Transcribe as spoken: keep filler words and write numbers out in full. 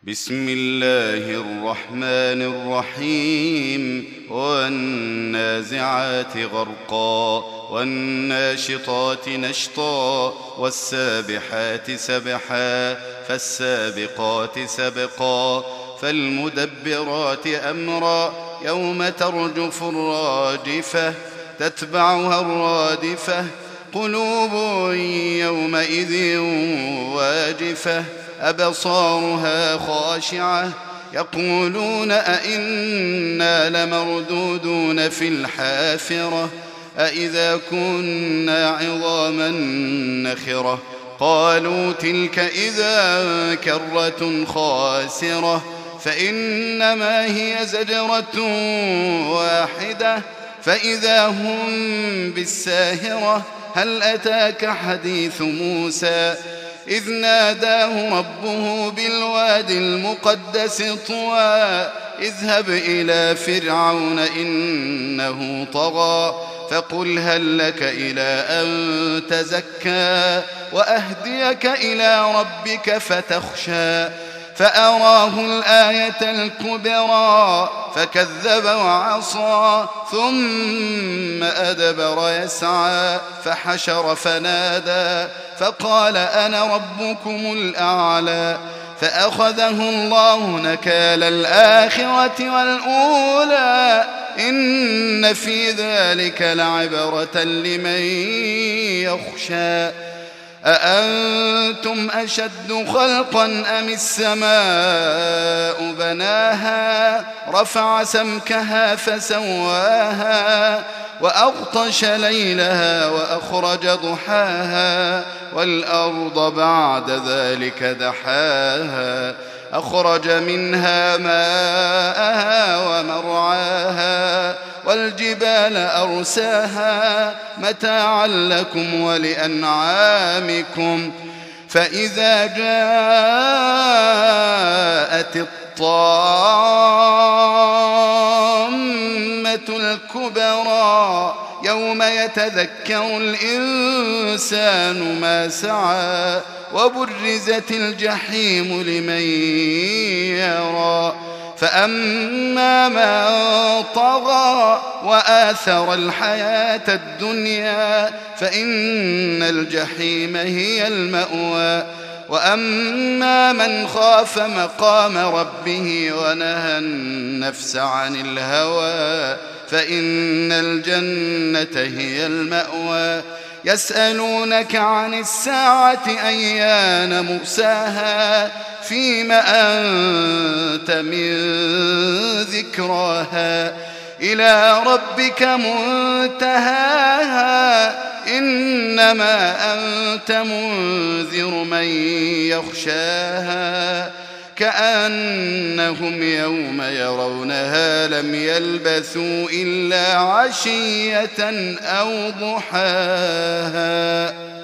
بسم الله الرحمن الرحيم والنازعات غرقا والناشطات نشطا والسابحات سبحا فالسابقات سبقا فالمدبرات أمرا يوم ترجف الراجفة تتبعها الرادفة قلوب يومئذ واجفة أبصارها خاشعة يقولون أئنا لمردودون في الحافرة أئذا كنا عظاما نخرة قالوا تلك إذا كرة خاسرة فإنما هي زجرة واحدة فإذا هم بالساهرة هل أتاك حديث موسى إذ ناداه ربه بالواد المقدس طوى اذهب إلى فرعون إنه طغى فقل هل لك إلى أن تزكى وأهديك إلى ربك فتخشى فأراه الآية الكبرى فكذب وعصى ثم أدبر يسعى فحشر فنادى فقال أنا ربكم الأعلى فأخذه الله نكال الآخرة والأولى إن في ذلك لعبرة لمن يخشى أأنتم أشد خلقا أم السماء بناها رفع سمكها فسواها وأغطش ليلها وأخرج ضحاها والأرض بعد ذلك دحاها أخرج منها ماءها ومرعاها والجبال أرساها متاعا لكم ولأنعامكم فإذا جاءت الطامة الكبرى يوم يتذكر الإنسان ما سعى وبرزت الجحيم لمن يرى فأما من طغى وآثر الحياة الدنيا فإن الجحيم هي المأوى وأما من خاف مقام ربه ونهى النفس عن الهوى فإن الجنة هي المأوى يسألونك عن الساعة أيان مرساها فيم أنت من ذكراها إلى ربك منتهاها إنما أنت منذر من يخشاها كأنهم يوم يرونها لم يلبثوا إلا عشية أو ضحاها.